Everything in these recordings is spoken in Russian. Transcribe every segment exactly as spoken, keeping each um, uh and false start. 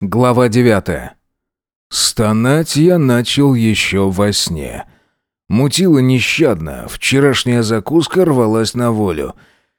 Глава девятая. Стонать я начал еще во сне. Мутило нещадно, вчерашняя закуска рвалась на волю.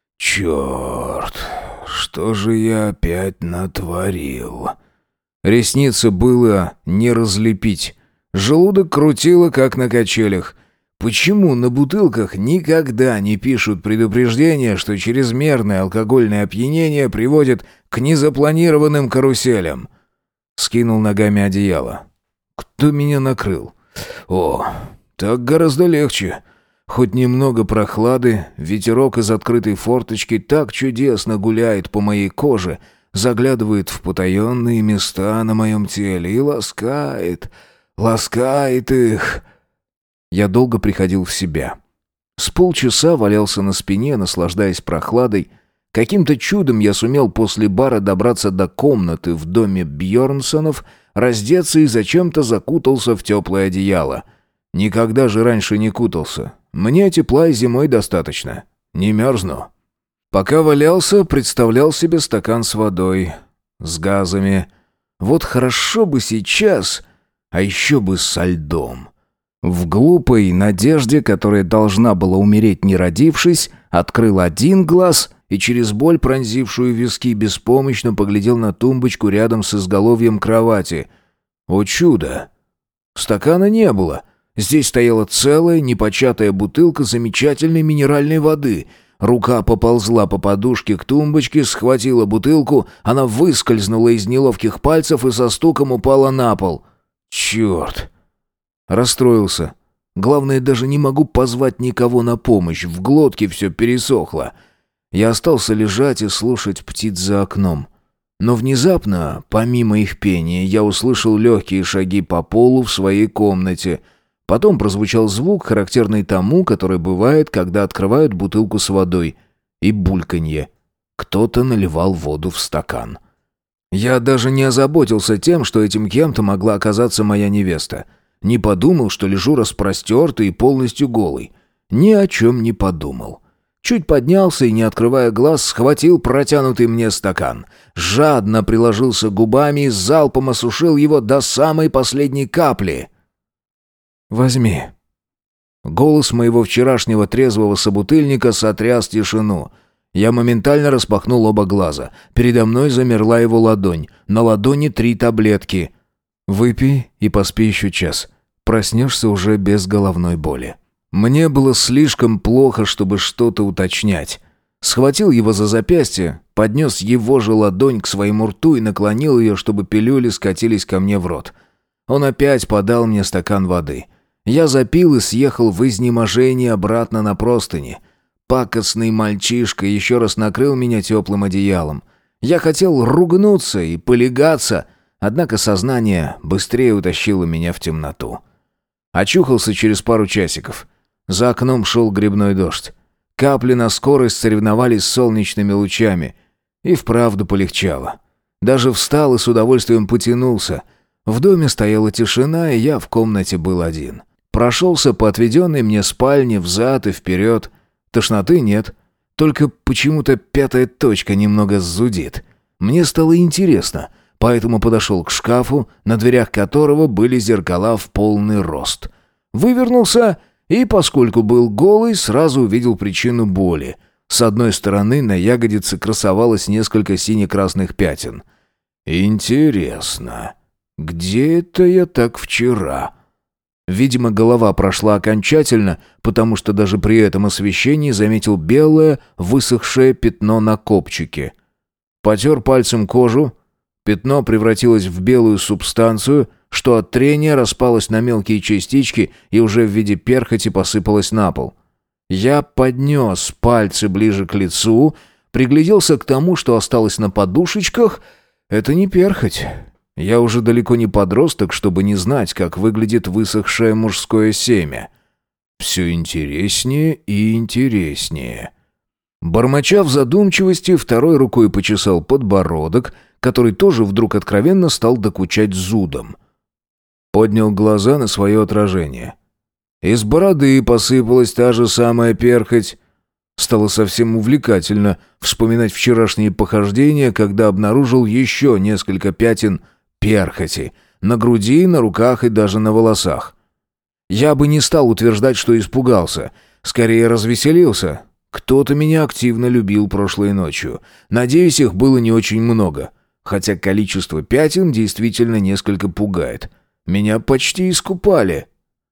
Черт, что же я опять натворил? Ресницы было не разлепить. Желудок крутило, как на качелях. Почему на бутылках никогда не пишут предупреждение, что чрезмерное алкогольное опьянение приводит к незапланированным каруселям? Скинул ногами одеяло. Кто меня накрыл? О, так гораздо легче. Хоть немного прохлады, ветерок из открытой форточки так чудесно гуляет по моей коже, заглядывает в потаенные места на моем теле и ласкает, ласкает их. Я долго приходил в себя. С полчаса валялся на спине, наслаждаясь прохладой. Каким-то чудом я сумел после бара добраться до комнаты в доме Бьернсонов, раздеться и зачем-то закутался в теплое одеяло. Никогда же раньше не кутался. Мне тепла и зимой достаточно. Не мерзну. Пока валялся, представлял себе стакан с водой, с газами. Вот хорошо бы сейчас, а еще бы со льдом. В глупой надежде, которая должна была умереть не родившись, открыл один глаз и через боль, пронзившую виски, беспомощно поглядел на тумбочку рядом с изголовьем кровати. О чудо! Стакана не было. Здесь стояла целая непочатая бутылка замечательной минеральной воды. Рука поползла по подушке к тумбочке, схватила бутылку, она выскользнула из неловких пальцев и со стуком упала на пол. Черт! Расстроился. Главное, даже не могу позвать никого на помощь, в глотке все пересохло. Я остался лежать и слушать птиц за окном. Но внезапно, помимо их пения, я услышал легкие шаги по полу в своей комнате. Потом прозвучал звук, характерный тому, который бывает, когда открывают бутылку с водой, и бульканье. Кто-то наливал воду в стакан. Я даже не озаботился тем, что этим кем-то могла оказаться моя невеста. Не подумал, что лежу распростертый и полностью голый. Ни о чем не подумал. Чуть поднялся и, не открывая глаз, схватил протянутый мне стакан. Жадно приложился губами и залпом осушил его до самой последней капли. «Возьми». Голос моего вчерашнего трезвого собутыльника сотряс тишину. Я моментально распахнул оба глаза. Передо мной замерла его ладонь. На ладони три таблетки. «Выпей и поспи еще час. Проснешься уже без головной боли». Мне было слишком плохо, чтобы что-то уточнять. Схватил его за запястье, поднес его же ладонь к своему рту и наклонил ее, чтобы пилюли скатились ко мне в рот. Он опять подал мне стакан воды. Я запил и съехал в изнеможении обратно на простыни. Пакостный мальчишка еще раз накрыл меня теплым одеялом. Я хотел ругнуться и полягаться, однако сознание быстрее утащило меня в темноту. Очухался через пару часиков. За окном шел грибной дождь. Капли на скорость соревновались с солнечными лучами. И вправду полегчало. Даже встал и с удовольствием потянулся. В доме стояла тишина, и я в комнате был один. Прошелся по отведенной мне спальне взад и вперед. Тошноты нет. Только почему-то пятая точка немного зудит. Мне стало интересно, поэтому подошел к шкафу, на дверях которого были зеркала в полный рост. Вывернулся и, поскольку был голый, сразу увидел причину боли. С одной стороны на ягодице красовалось несколько сине-красных пятен. «Интересно, где это я так вчера?» Видимо, голова прошла окончательно, потому что даже при этом освещении заметил белое, высохшее пятно на копчике. Потер пальцем кожу. Пятно превратилось в белую субстанцию, что от трения распалось на мелкие частички и уже в виде перхоти посыпалось на пол. Я поднес пальцы ближе к лицу, пригляделся к тому, что осталось на подушечках. Это не перхоть. Я уже далеко не подросток, чтобы не знать, как выглядит высохшее мужское семя. Все интереснее и интереснее. Бормоча в задумчивости, второй рукой почесал подбородок, который тоже вдруг откровенно стал докучать зудом. Поднял глаза на свое отражение. Из бороды посыпалась та же самая перхоть. Стало совсем увлекательно вспоминать вчерашние похождения, когда обнаружил еще несколько пятен перхоти. На груди, на руках и даже на волосах. Я бы не стал утверждать, что испугался. Скорее развеселился. Кто-то меня активно любил прошлой ночью. Надеюсь, их было не очень много. Хотя количество пятен действительно несколько пугает. Меня почти искупали.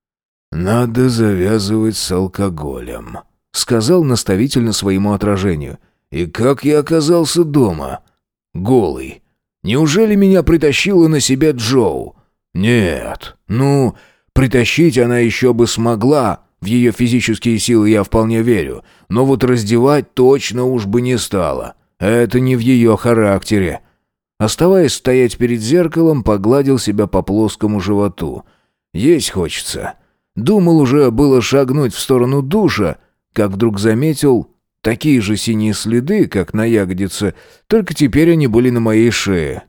«Надо завязывать с алкоголем», — сказал наставительно своему отражению. «И как я оказался дома? Голый. Неужели меня притащила на себя Джоу? Нет, ну, притащить она еще бы смогла, в ее физические силы я вполне верю, но вот раздевать точно уж бы не стала. Это не в ее характере». Оставаясь стоять перед зеркалом, погладил себя по плоскому животу. Есть хочется. Думал уже было шагнуть в сторону душа, как вдруг заметил такие же синие следы, как на ягодице, только теперь они были на моей шее.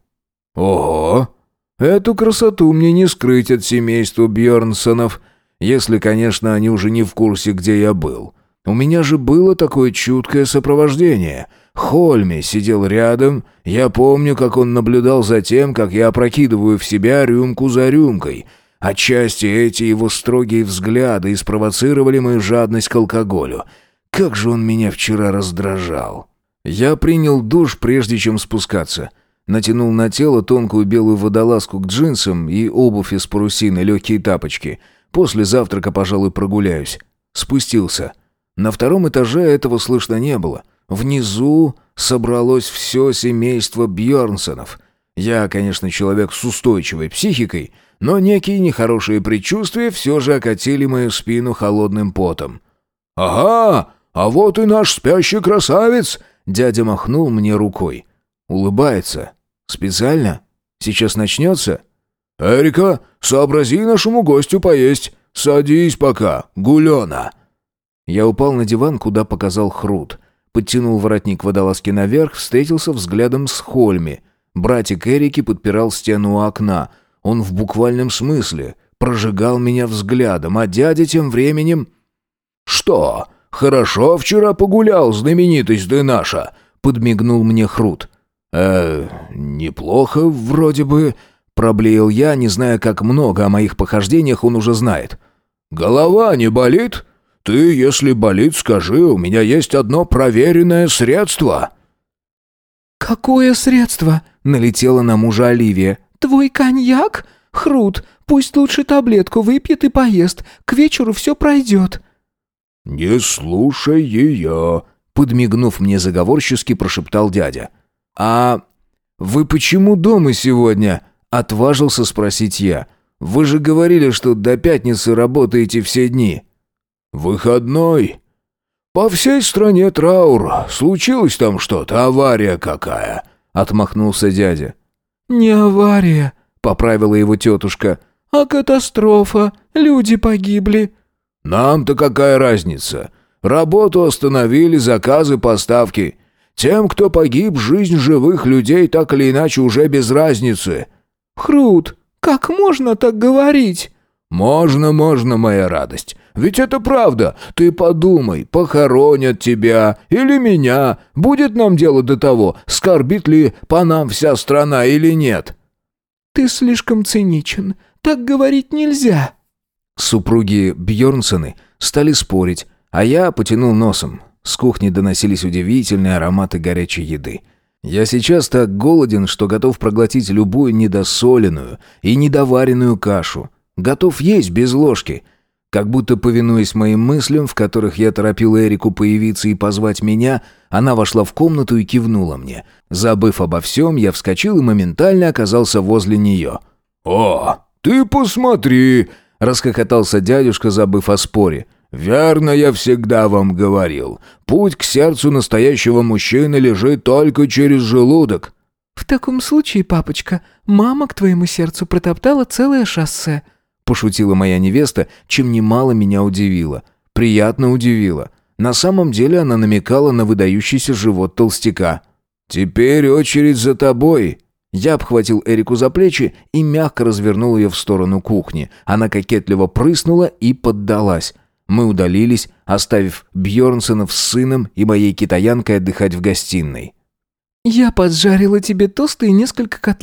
Ого! Эту красоту мне не скрыть от семейства Бьернсонов, если, конечно, они уже не в курсе, где я был. У меня же было такое чуткое сопровождение. Хольми сидел рядом, я помню, как он наблюдал за тем, как я опрокидываю в себя рюмку за рюмкой. Отчасти эти его строгие взгляды и спровоцировали мою жадность к алкоголю. Как же он меня вчера раздражал. Я принял душ, прежде чем спускаться. Натянул на тело тонкую белую водолазку к джинсам и обувь из парусины, легкие тапочки. После завтрака, пожалуй, прогуляюсь. Спустился. На втором этаже этого слышно не было. Внизу собралось все семейство Бьернсонов. Я, конечно, человек с устойчивой психикой, но некие нехорошие предчувствия все же окатили мою спину холодным потом. «Ага, а вот и наш спящий красавец!» Дядя махнул мне рукой. Улыбается. «Специально? Сейчас начнется?» «Эрика, сообрази нашему гостю поесть. Садись пока, гулёна!» Я упал на диван, куда показал Хрут. Подтянул воротник водолазки наверх, встретился взглядом с Хольми. Братик Эрики подпирал стену у окна. Он в буквальном смысле прожигал меня взглядом, а дядя тем временем... «Что, хорошо вчера погулял, знаменитость ты наша?» — подмигнул мне Хрут. «Э, неплохо вроде бы...» — проблеял я, не зная, как много о моих похождениях он уже знает. «Голова не болит? Ты, если болит, скажи, у меня есть одно проверенное средство». «Какое средство?» — налетела на мужа Оливия. «Твой коньяк? Хрут, пусть лучше таблетку выпьет и поест. К вечеру все пройдет». «Не слушай ее», — подмигнув мне заговорчески, прошептал дядя. «А вы почему дома сегодня?» — отважился спросить я. «Вы же говорили, что до пятницы работаете все дни». «Выходной. По всей стране траур. Случилось там что-то, авария какая», — отмахнулся дядя. «Не авария», — поправила его тетушка, — «а катастрофа. Люди погибли». «Нам-то какая разница? Работу остановили, заказы, поставки. Тем, кто погиб, жизнь живых людей так или иначе уже без разницы». «Хрут, как можно так говорить?» «Можно, можно, моя радость. Ведь это правда. Ты подумай, похоронят тебя или меня. Будет нам дело до того, скорбит ли по нам вся страна или нет». «Ты слишком циничен. Так говорить нельзя». Супруги Бьернсоны стали спорить, а я потянул носом. С кухни доносились удивительные ароматы горячей еды. Я сейчас так голоден, что готов проглотить любую недосоленную и недоваренную кашу. Готов есть без ложки. Как будто повинуясь моим мыслям, в которых я торопил Эрику появиться и позвать меня, она вошла в комнату и кивнула мне. Забыв обо всем, я вскочил и моментально оказался возле нее. «О, ты посмотри!» — расхохотался дядюшка, забыв о споре. «Верно, я всегда вам говорил. Путь к сердцу настоящего мужчины лежит только через желудок». «В таком случае, папочка, мама к твоему сердцу протоптала целое шоссе», — пошутила моя невеста, чем немало меня удивило. Приятно удивило. На самом деле она намекала на выдающийся живот толстяка. «Теперь очередь за тобой». Я обхватил Эрику за плечи и мягко развернул ее в сторону кухни. Она кокетливо прыснула и поддалась. Мы удалились, оставив Бьернсонов с сыном и моей китаянкой отдыхать в гостиной. «Я поджарила тебе тосты и несколько котлет»,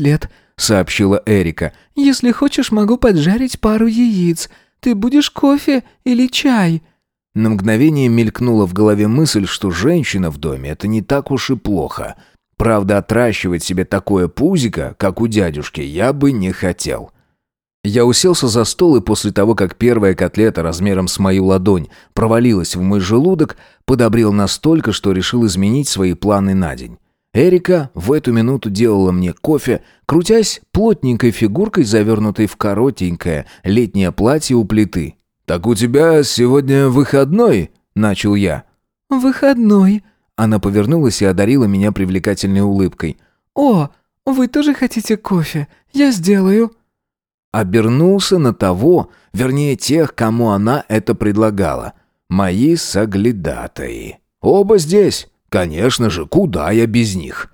— сообщила Эрика. «Если хочешь, могу поджарить пару яиц. Ты будешь кофе или чай?» На мгновение мелькнула в голове мысль, что женщина в доме — это не так уж и плохо. Правда, отращивать себе такое пузико, как у дядюшки, я бы не хотел. Я уселся за стол, и после того, как первая котлета размером с мою ладонь провалилась в мой желудок, подобрел настолько, что решил изменить свои планы на день. Эрика в эту минуту делала мне кофе, крутясь плотненькой фигуркой, завернутой в коротенькое летнее платье у плиты. «Так у тебя сегодня выходной?» – начал я. «Выходной». Она повернулась и одарила меня привлекательной улыбкой. «О, вы тоже хотите кофе? Я сделаю». Обернулся на того, вернее тех, кому она это предлагала. Мои соглядатаи. Оба здесь. Конечно же, куда я без них?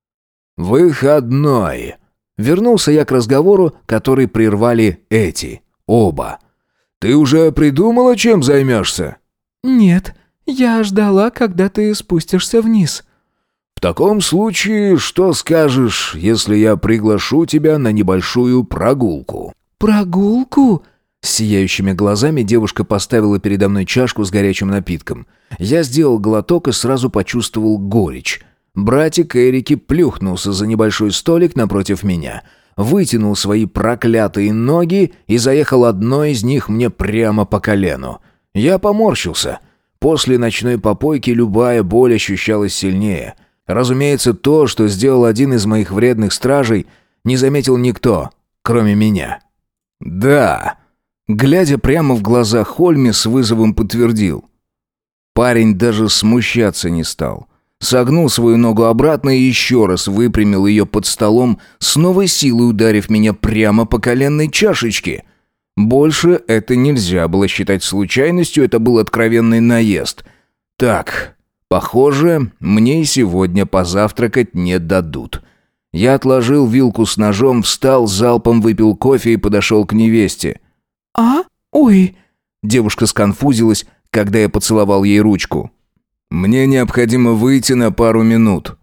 «Выходной». Вернулся я к разговору, который прервали эти. Оба. «Ты уже придумала, чем займешься?» «Нет, я ждала, когда ты спустишься вниз». «В таком случае, что скажешь, если я приглашу тебя на небольшую прогулку?» «Прогулку?» С сияющими глазами девушка поставила передо мной чашку с горячим напитком. Я сделал глоток и сразу почувствовал горечь. Братик Эрики плюхнулся за небольшой столик напротив меня, вытянул свои проклятые ноги и заехал одной из них мне прямо по колену. Я поморщился. После ночной попойки любая боль ощущалась сильнее. Разумеется, то, что сделал один из моих вредных стражей, не заметил никто, кроме меня. «Да», глядя прямо в глаза Хольме, с вызовом подтвердил. Парень даже смущаться не стал. Согнул свою ногу обратно и еще раз выпрямил ее под столом, с новой силой ударив меня прямо по коленной чашечке. Больше это нельзя было считать случайностью, это был откровенный наезд. Так, похоже, мне и сегодня позавтракать не дадут. Я отложил вилку с ножом, встал, залпом выпил кофе и подошел к невесте. «А? Ой!» Девушка сконфузилась, когда я поцеловал ей ручку. «Мне необходимо выйти на пару минут».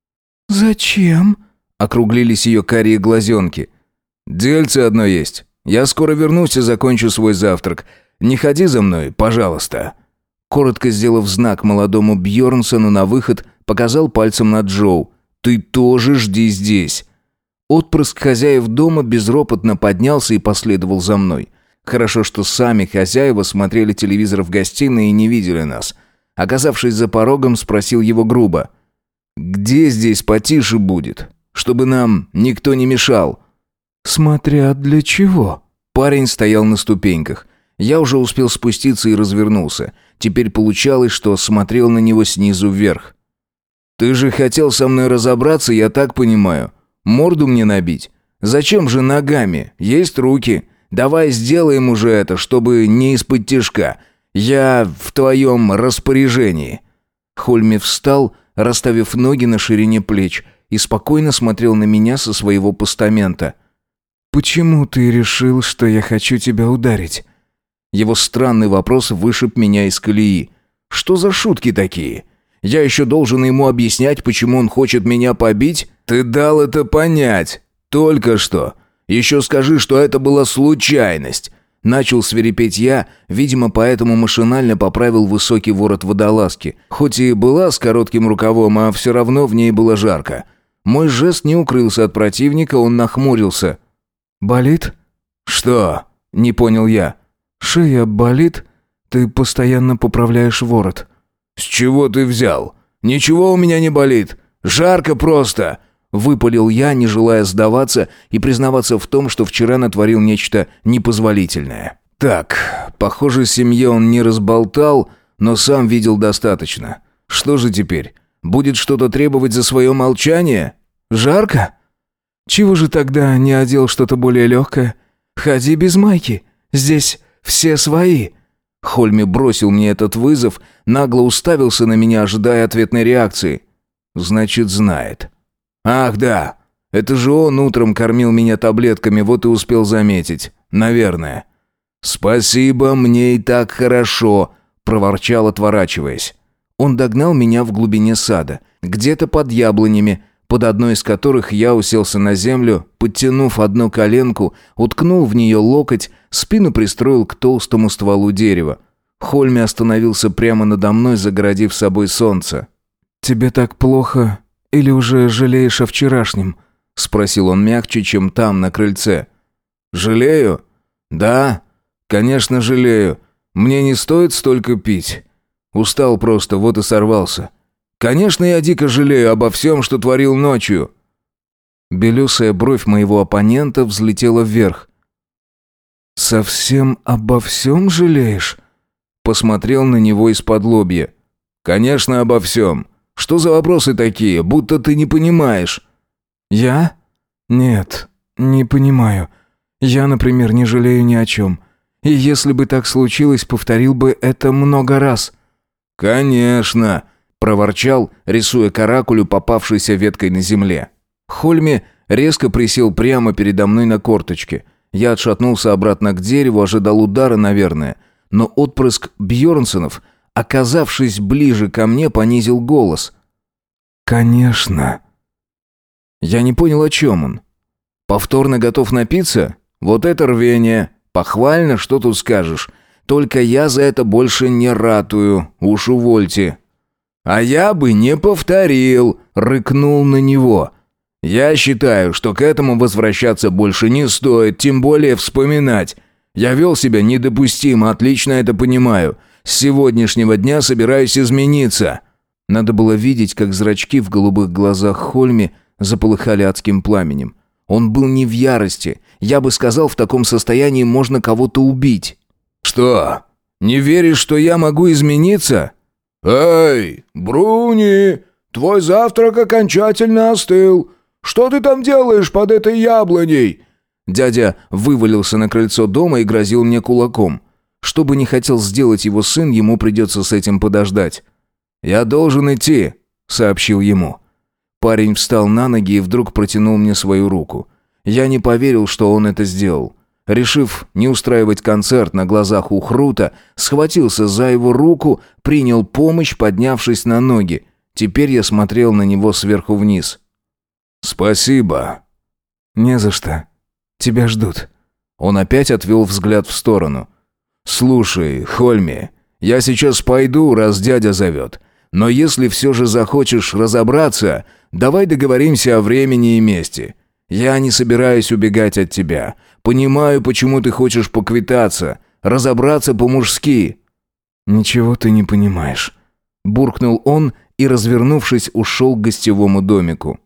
«Зачем?» Округлились ее карие глазенки. «Дельце одно есть. Я скоро вернусь и закончу свой завтрак. Не ходи за мной, пожалуйста». Коротко сделав знак молодому Бьернсону на выход, показал пальцем на Джоу. «Ты тоже жди здесь». Отпрыск хозяев дома безропотно поднялся и последовал за мной. Хорошо, что сами хозяева смотрели телевизор в гостиной и не видели нас. Оказавшись за порогом, спросил его грубо. «Где здесь потише будет? Чтобы нам никто не мешал». «Смотря для чего». Парень стоял на ступеньках. Я уже успел спуститься и развернулся. Теперь получалось, что смотрел на него снизу вверх. «Ты же хотел со мной разобраться, я так понимаю. Морду мне набить? Зачем же ногами? Есть руки. Давай сделаем уже это, чтобы не из-под тишка. Я в твоем распоряжении». Хольми встал, расставив ноги на ширине плеч, и спокойно смотрел на меня со своего постамента. «Почему ты решил, что я хочу тебя ударить?» Его странный вопрос вышиб меня из колеи. «Что за шутки такие? Я еще должен ему объяснять, почему он хочет меня побить? Ты дал это понять. Только что. Еще скажи, что это была случайность». Начал свирепеть я, видимо, поэтому машинально поправил высокий ворот водолазки. Хоть и была с коротким рукавом, а все равно в ней было жарко. Мой жест не укрылся от противника, он нахмурился. «Болит?» «Что?» – не понял я. «Шея болит? Ты постоянно поправляешь ворот». «С чего ты взял? Ничего у меня не болит. Жарко просто!» Выпалил я, не желая сдаваться и признаваться в том, что вчера натворил нечто непозволительное. Так, похоже, семье он не разболтал, но сам видел достаточно. Что же теперь? Будет что-то требовать за свое молчание? Жарко? Чего же тогда не одел что-то более легкое? Ходи без майки. Здесь все свои. Хольми бросил мне этот вызов, нагло уставился на меня, ожидая ответной реакции. Значит, знает. Ах да, это же он утром кормил меня таблетками, вот и успел заметить. Наверное. «Спасибо, мне и так хорошо», — проворчал, отворачиваясь. Он догнал меня в глубине сада, где-то под яблонями, под одной из которых я уселся на землю, подтянув одну коленку, уткнул в нее локоть, спину пристроил к толстому стволу дерева. Хольми остановился прямо надо мной, загородив собой солнце. «Тебе так плохо или уже жалеешь о вчерашнем?» — спросил он мягче, чем там, на крыльце. «Жалею? Да, конечно, жалею. Мне не стоит столько пить. Устал просто, вот и сорвался. Конечно, я дико жалею обо всем, что творил ночью». Белесая бровь моего оппонента взлетела вверх. «Совсем обо всем жалеешь?» Посмотрел на него из-под лобья. «Конечно, обо всем. Что за вопросы такие, будто ты не понимаешь?» «Я? Нет, не понимаю. Я, например, не жалею ни о чем. И если бы так случилось, повторил бы это много раз». «Конечно!» — проворчал, рисуя каракулю, попавшейся веткой на земле. Хольми резко присел прямо передо мной на корточке. Я отшатнулся обратно к дереву, ожидал удара, наверное. Но отпрыск Бьернсонов, оказавшись ближе ко мне, понизил голос. «Конечно». Я не понял, о чем он. «Повторно готов напиться? Вот это рвение! Похвально, что тут скажешь. Только я за это больше не ратую, уж увольте». «А я бы не повторил», — рыкнул на него. «Я считаю, что к этому возвращаться больше не стоит, тем более вспоминать. Я вел себя недопустимо, отлично это понимаю. С сегодняшнего дня собираюсь измениться». Надо было видеть, как зрачки в голубых глазах Хольми заполыхали адским пламенем. Он был не в ярости. Я бы сказал, в таком состоянии можно кого-то убить. «Что, не веришь, что я могу измениться?» «Эй, Бруни, твой завтрак окончательно остыл. Что ты там делаешь под этой яблоней?» Дядя вывалился на крыльцо дома и грозил мне кулаком. Что бы ни хотел сделать его сын, ему придется с этим подождать. «Я должен идти», — сообщил ему. Парень встал на ноги и вдруг протянул мне свою руку. Я не поверил, что он это сделал. Решив не устраивать концерт на глазах у Хрута, схватился за его руку, принял помощь, поднявшись на ноги. Теперь я смотрел на него сверху вниз. «Спасибо». «Не за что. Тебя ждут». Он опять отвел взгляд в сторону. «Слушай, Хольми, я сейчас пойду, раз дядя зовет. Но если все же захочешь разобраться, давай договоримся о времени и месте. Я не собираюсь убегать от тебя. Понимаю, почему ты хочешь поквитаться, разобраться по-мужски». «Ничего ты не понимаешь», — буркнул он и, развернувшись, ушел к гостевому домику.